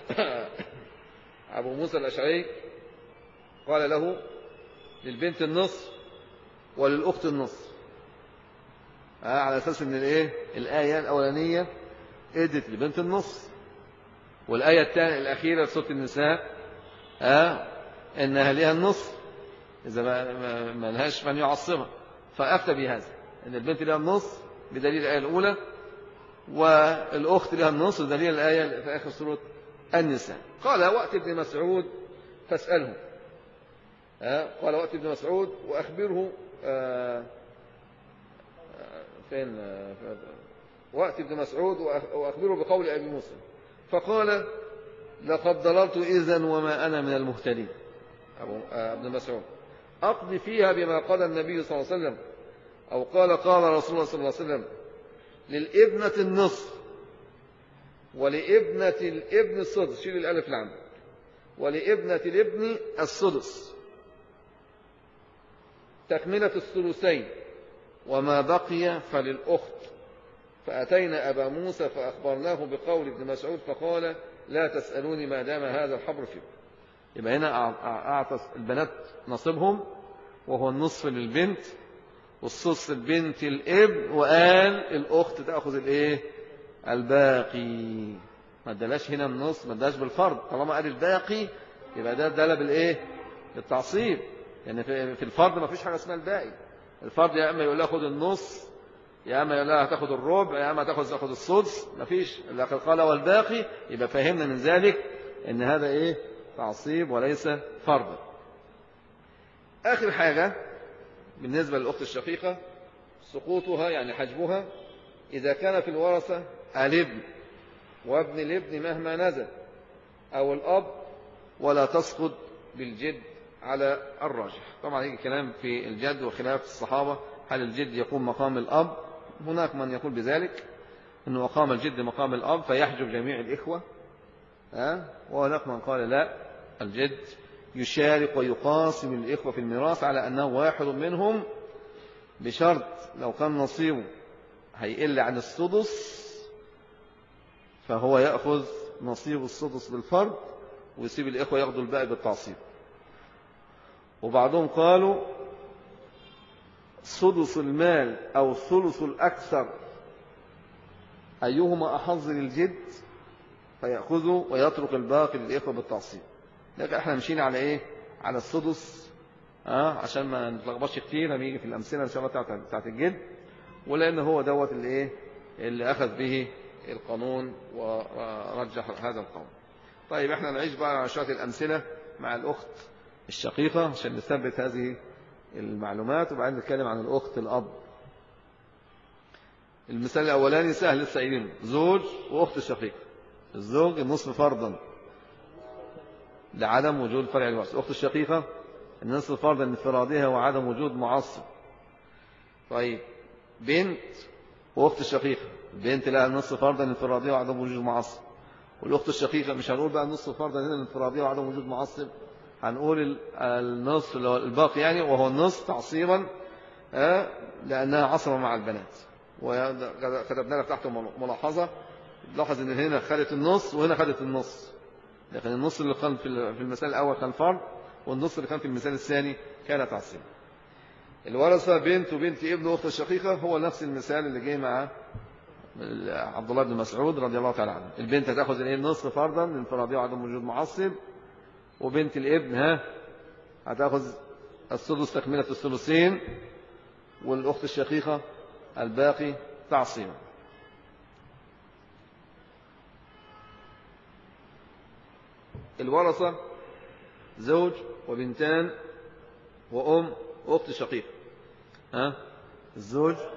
أبو موسى الأشعري قال له للبنت النصف وللأخت النصف، على أساس أن الآية الأولانية ادت لبنت النصف، والآية الثانية الأخيرة في سورة النساء إنها لها النصف إذا ما لهاش من يعصبها، فأفتى بهذا أن البنت لها النصف بدليل الآية الأولى، والأخت لها النصف بدليل الآية في آخر سورة النساء. قال وأت ابن مسعود فاسأله، قال وأت ابن مسعود وأخبره فين وأت ابن مسعود وأخبره بقول أبي موسى، فقال لقد ضللت إذن وما أنا من المهتدين. ابن مسعود أقضي فيها بما قال النبي صلى الله عليه وسلم، أو قال رسول الله صلى الله عليه وسلم للابنة النصف ولابنة الابن السدس، شيل الألف اللي عندك، ولابنة الابن السدس تكملة الثلثين، وما بقي فللأخت. فأتينا أبا موسى فأخبرناه بقول ابن مسعود فقال لا تسألوني ما دام هذا الحبر فيه. يبقى هنا أعطى البنات نصيبهم، وهو النصف للبنت والسدس للبنت الابن، وقال الأخت تأخذ الباقي. ما ادلاش هنا النص، ما ادلاش بالفرض، طالما قال الباقي يبقى ده دل بالتعصيب، يعني في الفرض ما فيش حاجة اسمها الباقي. الفرض يا اما يقول لها خد النص، يا اما يقول لها هتاخد الربع، يا اما تاخد السدس، ما فيش. لكن قال والباقي، يبقى فهمنا من ذلك ان هذا تعصيب وليس فرض. اخر حاجة بالنسبة للأخت الشقيقة سقوطها، يعني حجبها، إذا كان في الورثة الابن وابن الابن مهما نزل، أو الأب، ولا تسقط بالجد على الراجح. طبعا يجي كلام في الجد وخلاف الصحابة، هل الجد يقوم مقام الأب؟ هناك من يقول بذلك، أنه مقام الجد مقام الأب فيحجب جميع الإخوة، وهناك من قال لا، الجد يشارك ويقاسم الإخوة في الميراث على أنه واحد منهم، بشرط لو كان نصيبه هيقل عن السدس فهو يأخذ نصيب السدس بالفرض، ويسيب الإخوة ياخذوا الباقي بالتعصيب. وبعضهم قالوا سدس المال أو ثلث الأكثر أيهما أحظ للجد فيأخذه ويترك الباقي للإخوة بالتعصيب. لكن احنا مشينا على على السدس، عشان ما نتلخبطش كتير، هنيجي في الأمثلة إن شاء الله بتاعت الجد، ولأن هو دوت اللي أخذ به القانون ورجح هذا القانون. طيب احنا نعيش بقى على شوية الأمثلة مع الأخت الشقيقة عشان نثبت هذه المعلومات، وبعدين نتكلم عن الأخت الأب. المثال الأولاني سهل لسه قايلينه، زوج وأخت الشقيقة. الزوج النصف فرضا لعدم وجود فرع الورث، الأخت الشقيقة النصف فرضا لانفرادها وعدم وجود معصب. طيب بنت وأخت الشقيقة، البنت لها النصف فرضا لانفرادها وعدم وجود معصب، والأخت الشقيقة مش هنقول بقى النصف فرضا هنا لانفرادها وعدم وجود معصب، هنقول النصف الباقي يعني، وهو النصف تعصيبا لأنها عصبة مع البنات. وكتبنا لك تحت ملاحظة، لاحظ ان هنا خدت النص وهنا خدت النص، لكن النص اللي كان في المثال الأول كان فرض، والنص اللي كان في المثال الثاني كان تعصيب. الورثة بنت وبنت ابن واخت الشقيقة هو نفس المثال اللي جاي مع عبد الله بن مسعود رضي الله تعالى عنه. البنت هتاخذ النصف فرضا لانفرادها وعدم وجود معصب، وبنت الابن هتاخذ السدس تكملة الثلثين، والأخت الشقيقة الباقي تعصيبا. الورثة زوج وبنتان وأم وأخت شقيقة. الزوج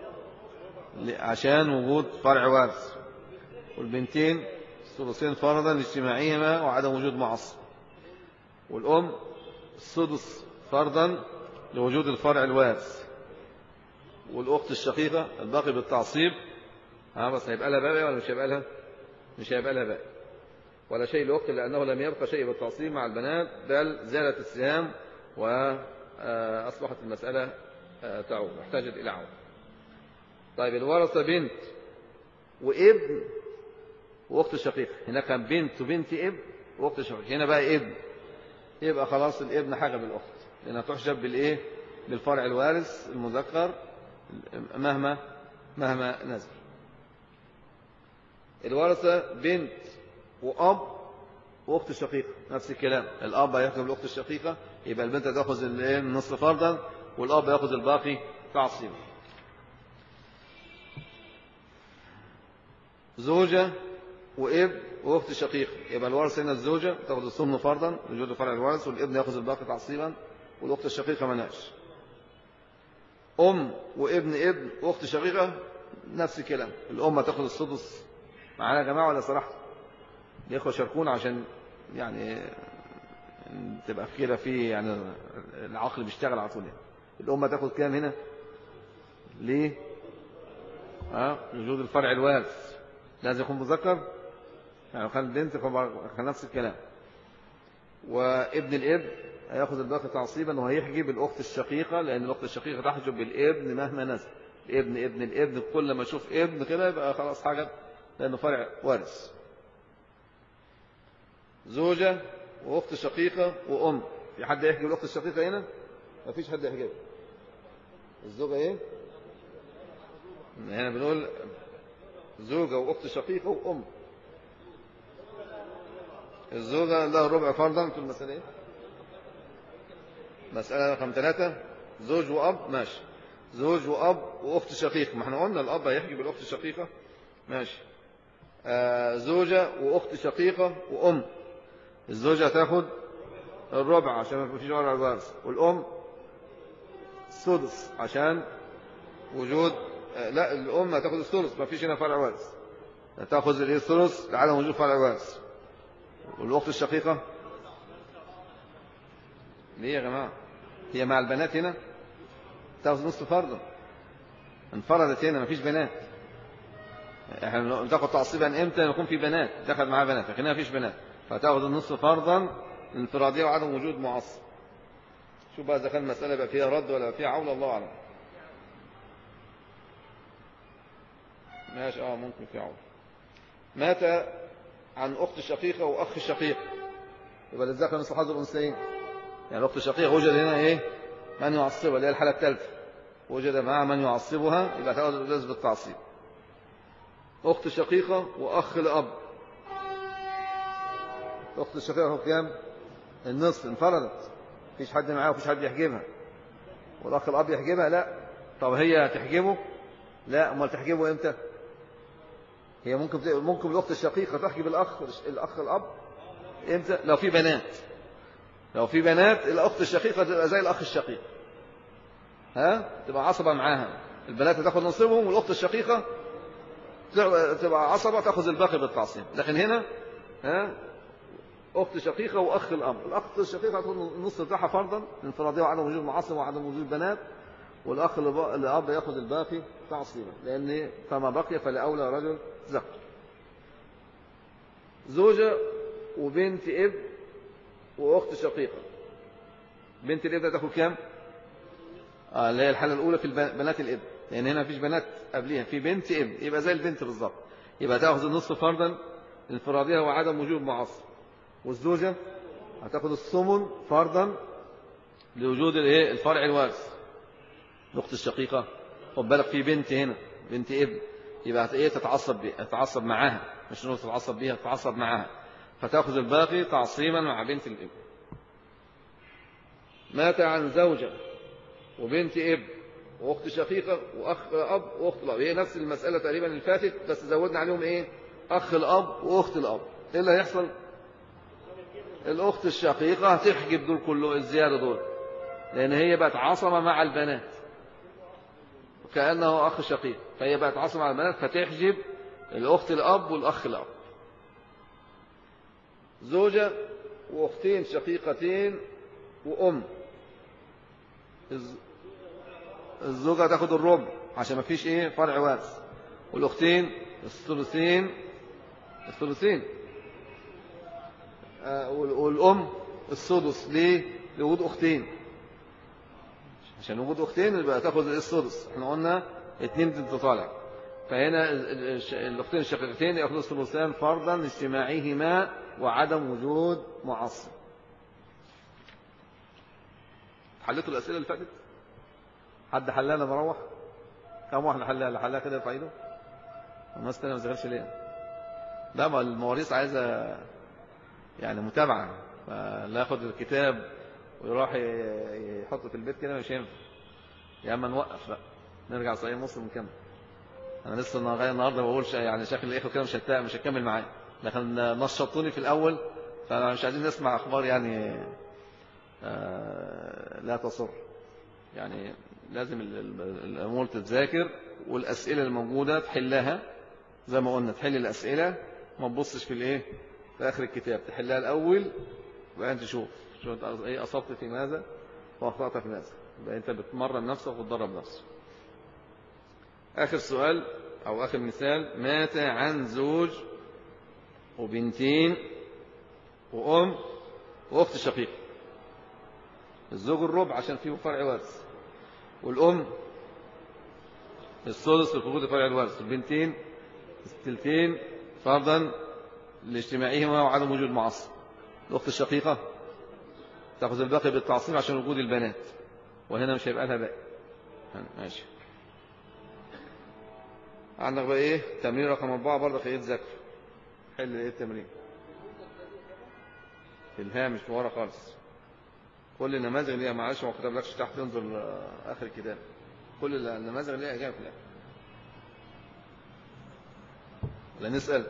عشان وجود فرع وارث، والبنتين الثلثين فرضا لاجتماعهما وعدم وجود معصب، والأم السدس فرضا لوجود الفرع الوارث، والأخت الشقيقة الباقي بالتعصيب. بس هيبقى لها باقي ولا مش هيبقى لها؟ مش هيبقى لها باقي ولا شيء لأخت، لأنه لم يبقى شيء بالتعصيب مع البنات، بل زالت السهام وأصبحت المسألة تعود، احتاجت إلى عود. طيب الورثة بنت وابن وأخت شقيقة. هنا كان بنت وبنت ابن وأخت شقيقة، هنا بقى ابن. يبقى خلاص الابن حاجة بالأخت، لأنها تحجب بالإيه؟ بالفرع الوارث المذكر مهما نزل. الورثة بنت وأب وأخت شقيقة، نفس الكلام. الأب هياخذ الأخت الشقيقة، يبقى البنت تأخذ النصف فرضا، والأب يأخذ الباقي تعصيبا. زوجة وابن وأخت شقيقة، يبقى الورث هنا الزوجة تأخذ الثمن فرضا وجود فرع الورث، والابن يأخذ الباقي تعصيبا، والأخت الشقيقة مناش. أم وابن وأخت شقيقة نفس الكلام. الأم تأخذ السدس. معانا يا جماعة ولا صراحة؟ الإخوة شاركونا عشان يعني تبقى كده في يعني العقل بيشتغل على طول. يعني الأم تأخذ كام هنا؟ ليه؟ وجود الفرع الوارث لازم يكون مذكر، يعني كان البنت كان نفس الكلام. وابن الابن هياخذ الباقي تعصيبا، وهيحجب الأخت الشقيقة، لأن الأخت الشقيقة تحجب بالابن مهما نزل. ابن الابن كل ما اشوف ابن كده يبقى خلاص حاجة، لأنه فرع وارث. زوجة وأخت شقيقة وأم. في حد يحجب الأخت الشقيقة هنا؟ ما فيش حد يحجب. الزوجة إيه؟ هنا بنقول زوجة وأخت شقيقة وأم. الزوجة لها ربع فرضا في المسألة إيه؟ مسألة رقم 3. زوج وأب ماشي. زوج وأب وأخت شقيقة، ما احنا قلنا الأب هيحجب الأخت الشقيقة ماشي. زوجة وأخت شقيقة وأم. الزوجة تاخد الربع عشان ما فيش فرع الوارث، والأم السدس عشان وجود لا الأم هتاخد الثلث، ما فيش هنا فرع وارث، تاخذ الثلث لعدم وجود فرع وارث. والأخت الشقيقة ليه يا جماعة؟ هي مع البنات هنا تاخذ نصف فرضا، انفردت هنا ما فيش بنات. احنا بناخد تعصيبا امتى يكون في بنات دخل معاها بنات، لكن هنا ما فيش بنات، فتاخذ النصف فرضا الانفرادية وعدم وجود معصب. شوف بقى إذا كان المسألة يبقى فيها رد ولا فيها عول، الله أعلم. ماشي ممكن فيها عول. مات عن أخت شقيقة وأخ شقيق، يبقى للذكر نصف حظ الأنثيين. يعني الأخت الشقيقة وجد هنا إيه؟ من يعصبها، اللي هي الحالة الثالثة، وجد معها من يعصبها، يبقى تاخذ الإجازة بالتعصيب. أخت شقيقة وأخ لأب. أخت الشقيقة هو كام؟ النصف، انفردت، مفيش حد معاها ومفيش حد يحجبها. والأخ الأب يحجبها؟ لا. طب هي تحجبه؟ لا. أمال تحجبه إمتى؟ هي ممكن الأخت الشقيقة تحجب الأخ الأب إمتى؟ لو في بنات. لو في بنات الأخت الشقيقة تبقى زي الأخ الشقيق، تبقى عصبة معاها. البنات تاخذ نصيبهم، والأخت الشقيقة تبقى عصبة تاخذ الباقي بالتعصيب. لكن هنا أخت شقيقة وأخ الأب. الأخت الشقيقة تاخذ النص بتاعها فرضا انفرادية وعدم وجود معصب وعدم وجود بنات، والأخ الأب ياخذ الباقي تعصيبا، لأن فما بقي فلأولى رجل ذكر. زوجة وبنت ابن وأخت شقيقة. بنت الابن تاخذ كام؟ اللي هي الحالة الأولى في بنات الابن، لأن هنا مفيش بنات قبلها، في بنت ابن، يبقى زي البنت بالظبط، يبقى تاخذ النصف فرضا انفرادية وعدم وجود معصب. والزوجة هتاخذ الثمن فرضا لوجود الفرع الوارث. الأخت الشقيقة خد بالك في بنت هنا، بنت ابن، يبقى تتعصب معاها، مش تتعصب بيها، تتعصب معاها، فتأخذ الباقي تعصيبا مع بنت الابن. مات عن زوجة وبنت ابن واخت شقيقة واخ اب واخت الاب، هي نفس المسألة تقريبا اللي فاتت، بس زودنا عليهم ايه؟ اخ الاب واخت الاب. ايه اللي هيحصل؟ الاخت الشقيقة هتحجب دول كله الزيادة دول، لان هي بقت عصمة مع البنات وكأنه اخ شقيق، فهي بقت عصمة مع البنات فتحجب الاخت الاب والاخ الاب. زوجة واختين شقيقتين وام، الزوجة تاخد الربع عشان ما فيش ايه فرع وارث، والاختين الثلثين والام السدس. ليه؟ لوجود اختين، عشان وجود اختين يبقى تاخد السدس. احنا قلنا 2 بنت طالع، فهنا الاختين الشقيقتين ياخذوا الثلثان فرضا لاجتماعهما وعدم وجود معصب. حليتوا الاسئله اللي فاتت؟ حد حلها انا بروح؟ كم واحد حلها؟ اللي حلها كده يرفع ايده. الناس الثانيه ما ذاكرش ليه؟ لا، ما المواريث عايزه يعني متابعه، فلا ياخد الكتاب ويروح يحطه في البيت كده مش هينفع. يا اما نوقف بقى نرجع صحيح مسلم ونكمل. انا لسه النهارده ما بقولش يعني شكل الاخوه كده مش هتكمل معايا، لكن نشطوني في الاول، فانا مش عايزين نسمع اخبار يعني لا تصر. يعني لازم الامور تتذاكر، والاسئله الموجوده تحلها زي ما قلنا. تحل الاسئله، ما تبصش في الايه في اخر الكتاب، تحلها الاول وبعدين تشوف انت ايه اصبت في ماذا واخطات في ماذا، يبقى انت بتمرن نفسك وتدرب نفسك. اخر سؤال او اخر مثال: مات عن زوج وبنتين وام واخت شقيقه. الزوج الربع عشان فيه فرع وارث، والام السدس لفقود فرع الوارث، البنتين الثلثين فرضا لاجتماعهما وعدم وجود معصب. الاخت الشقيقه تاخذ الباقي بالتعصيب عشان وجود البنات، وهنا مش هيبقى لها باقي. ماشي. عندك بقى ايه تمرين رقم 4 برضه ايه تذاكر. حل ايه التمرين في الهامش في ورا خالص. كل النماذج اللي هي معلش ما كتبلكش تحت، تنظر اخر الكتاب. كل النماذج اللي هي اجابه في الاخر. لا نسال،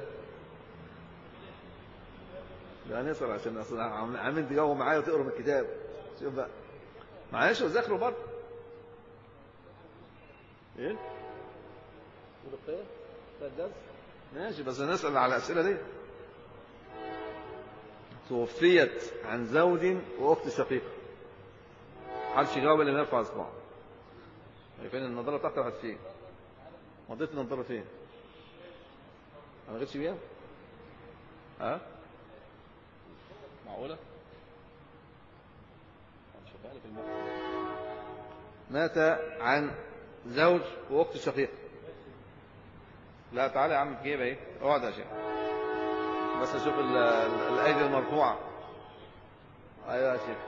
لا نسال عشان اصلا عاملين تجاوبوا معايا وتقروا من الكتاب. شوف بقى معلش وذاكروا برضه. ايه ورقيه الدرس ماشي، بس نسال على الاسئله دي. توفيت عن زوج واخت شقيقه، محدش يجاوب الا يرفع اصبعه. فين النظاره بتاعتك؟ راحت فين؟ مضيت النظاره فين؟ انا غيرتش بيها؟ ها معقوله؟ شغاله في المخ. مات عن زوج واخت شقيقه. لا تعالى يا عم في جيبه ايه، اقعد يا شيخ بس اشوف الايدي المرفوعه. ايوه يا شيخ.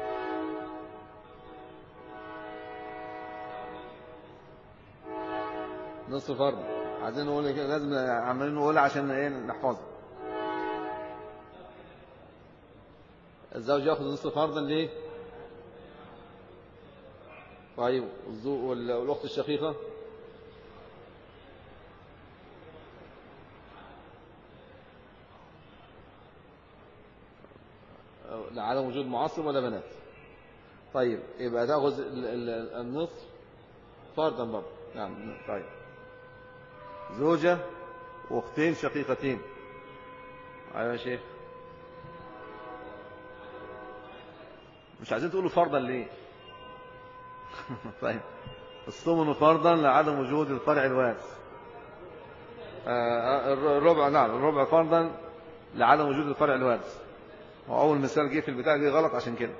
نصف فرض عايزين نقول كده، لازم عمالين نقول عشان ايه نحفظها. الزوج ياخذ نصف فرضا ليه؟ طيب والاخت الشقيقه لعدم وجود معصب ولا بنات. طيب يبقى تاخذ النصف فرضا برضه. نعم. طيب زوجة واختين شقيقتين. ايوه يا شيخ. مش عايزين تقولوا فرضا ليه؟ طيب الثمن فرضا لعدم وجود الفرع الوارث. الربع، نعم الربع فرضا لعدم وجود الفرع الوارث. وأول مثال جه في البتاع دي غلط عشان كده.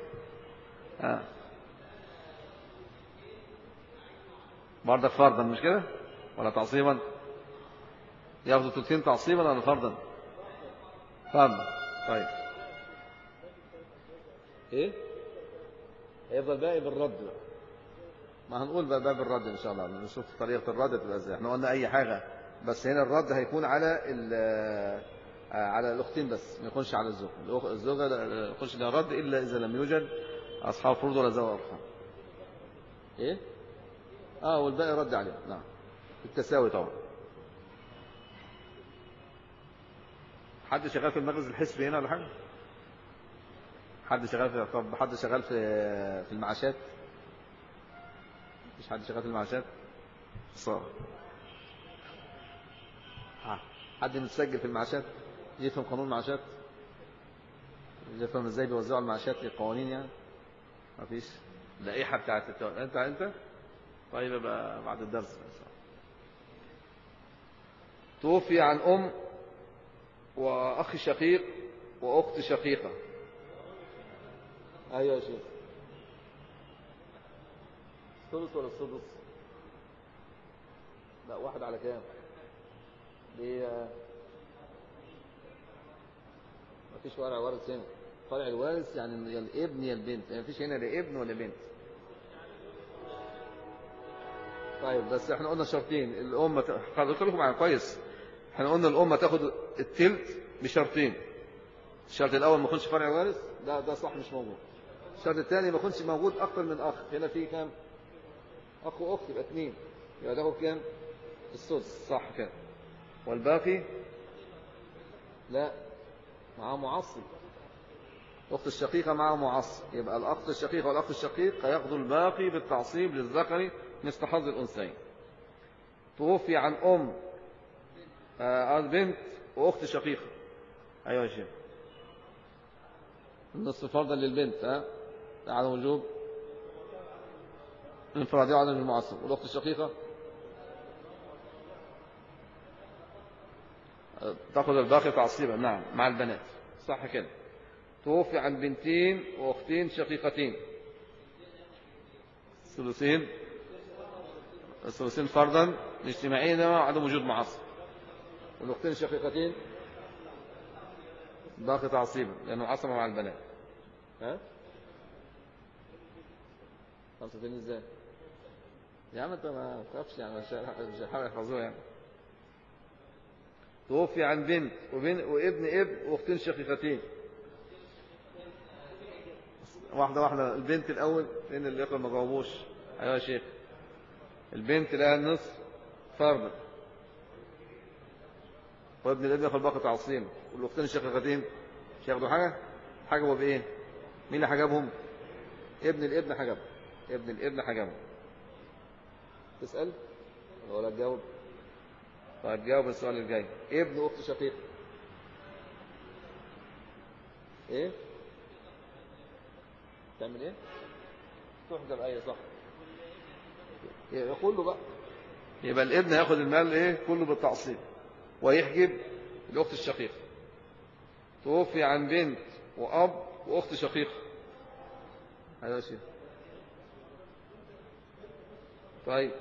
برضك فرضا مش كده ولا تعصيبا؟ ياخدوا ثلثين تعصيبا ولا فرضا؟ فرضا. طيب ايه هيفضل باقي بالرد بقى. ما هنقول بقى باب الرد ان شاء الله، نشوف طريقه الرد تبقى ازاي. احنا قلنا اي حاجه، بس هنا الرد هيكون على الاختين بس، ما يكونش على الزوج. الزوجه ما يكونش لها رد الا اذا لم يوجد أصحاب فروض ولا ذوي أرحام. إيه؟ والباقي رد عليه. نعم بالتساوي طبعا. حد شغال في المركز الحسبي هنا ولا حاجة؟ حد شغال طب حد شغال في المعاشات؟ مفيش حد شغال في المعاشات؟ صار حد متسجل في المعاشات يفهم قانون المعاشات، يفهم ازاي بيوزعوا المعاشات للقوانين يعني؟ مفيش لائحة بتاعت انت طيب يبقى بعد الدرس. توفي عن أم وأخ شقيق وأخت شقيقة. أيوة يا شيخ. الثلث ولا السدس؟ لا واحد على كام؟ ليه مفيش فرع وارث هنا؟ فرع الوارث يعني يا الابن يا البنت، يعني مفيش هنا لا ابن ولا بنت. طيب بس احنا قلنا شرطين الأمة قلت لكم معايا كويس. احنا قلنا الأمة تاخد التلت بشرطين. الشرط الأول ما يكونش فرع وارث، ده صح مش موجود. الشرط الثاني ما يكونش موجود أكثر من أخ. هنا في كام؟ أخ وأخت يبقى 2، يبقى تاخد كام؟ السدس صح كده. والباقي لا معاه معصب. أخت الشقيقة معاه معصب، يبقى الأخت الشقيقة والأخ الشقيق هياخدوا الباقي بالتعصيب للذكر مثل حظ الأنثيين. توفي عن بنت وأخت شقيقة. أيوة يا شيخ. النصف فرضا للبنت على وجوب انفرادية وعدم المعصب. والأخت الشقيقة تأخذ الباقي تعصيبا. نعم مع البنات صح كده. توفي عن بنتين وأختين شقيقتين. الثلثين فرضا اجتماعيا وعدم وجود معصب. والأختين شقيقتين باقي تعصيبا لأنه عصب مع البنات. 5 ازاي يا عم؟ انت ما تخافش يعني، مش هحاول يحفظوها يعني. توفي عن بنت وابن واختين شقيقتين. واحدة البنت الأول لأن الإخوة ما جاوبوش. أيوة يا شيخ. البنت لها النصف فرضا، وابن الابن ياخد باقي تعصيبا. والأختين الشقيقتين مش ياخدوا حاجة. حجبوا بإيه؟ مين اللي حجبهم؟ ابن الابن حجبهم. ابن الابن حجبهم. تسأل ولا تجاوب؟ طيب جاوب السؤال الجاي. ابن أخت شقيق ايه؟ تعمل ايه؟ تحجب. ايه صح. يقول له بقى يبقى الابن ياخد المال ايه كله بالتعصيب ويحجب الأخت الشقيقة. توفي عن بنت وأب وأخت شقيقة. هذا شيء. طيب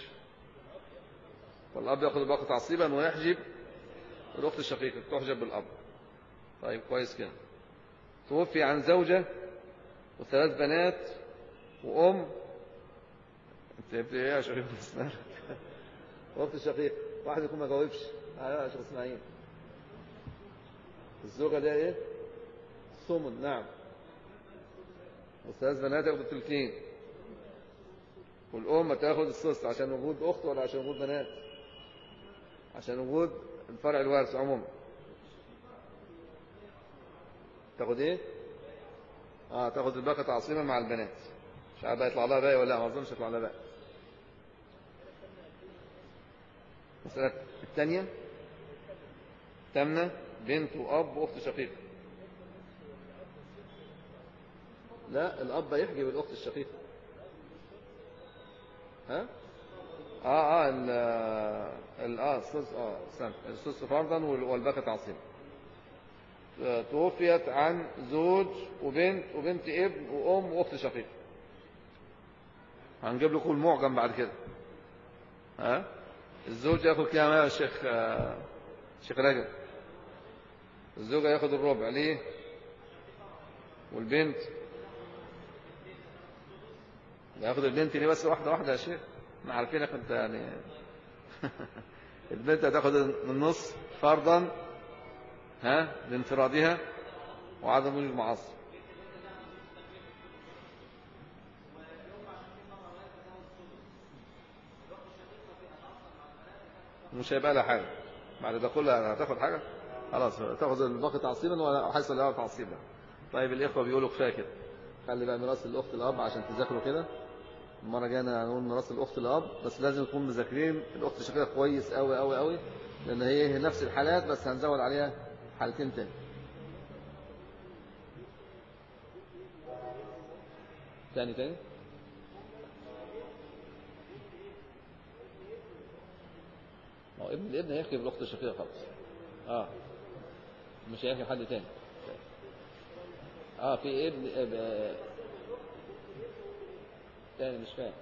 فالأب يأخذ الباقي تعصيبا ويحجب الأخت الشقيقة تحجب بالأب. طيب كويس كده. توفي عن زوجة وثلاث بنات وأم. انت ايه يا شقيق اسمها؟ وأخت الشقيقة. واحد يكون ما جاوبش. يا شيخ اسماعيل. الزوجة ده ايه؟ ثمن. نعم. والثلاث بنات ياخدوا الثلثين. والأم تاخد السدس عشان وجود أخت ولا عشان وجود بنات؟ عشان وجود الفرع الوارث عموما. تاخد ايه؟ تاخد الباقي تعصيبا مع البنات. مش عارف بقى يطلع لها باقي ولا لا. ما اظنش يطلع لها باقي. المسألة الثانية تمنى بنت وأب وأخت شقيقة. لا الأب يحجب الأخت الشقيقة. السدس فرضا والباقي تعصيبا. توفيت عن زوج وبنت ابن وأم وأخت شقيقة. هنجيب لكم المعجم بعد كده. الزوج ياخد كام يا شيخ رجب؟ الزوجة ياخد الربع. ليه؟ والبنت ياخد البنت ليه بس؟ واحدة يا شيخ. احنا عارفينك انت يعني. البنت هتاخد النص فرضا لانفرادها وعدم وجود معصب. مش هيبقى لها حاجة بعد ده كله. هتاخد حاجة؟ خلاص تاخد الباقي تعصيبا ولا حيث لا تعصيبا. طيب الإخوة بيقولوا كفاية كده، خلي بقى ميراث الأخت الأب عشان تذاكروا كده. المرة الجاية هنقول ميراث الأخت الأب، بس لازم نكون مذاكرين الأخت الشقيقة كويس أوي أوي أوي، لأن هي نفس الحالات بس هنزود عليها حالتين تاني. تاني ما هو ابن الابن هيحكي بالأخت الشقيقة خلاص. مش هيحكي حد تاني. في تاني مش فاهم.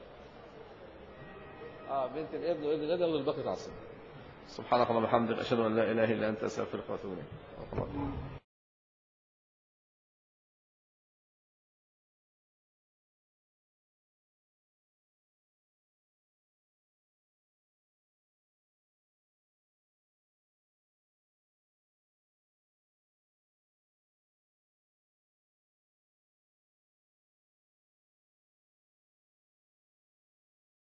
بنت الابن وابن الابن والباقي تعصب. سبحانك اللهم وبحمدك، أشهد أن لا إله إلا أنت، أستغفرك وأتوب إليك.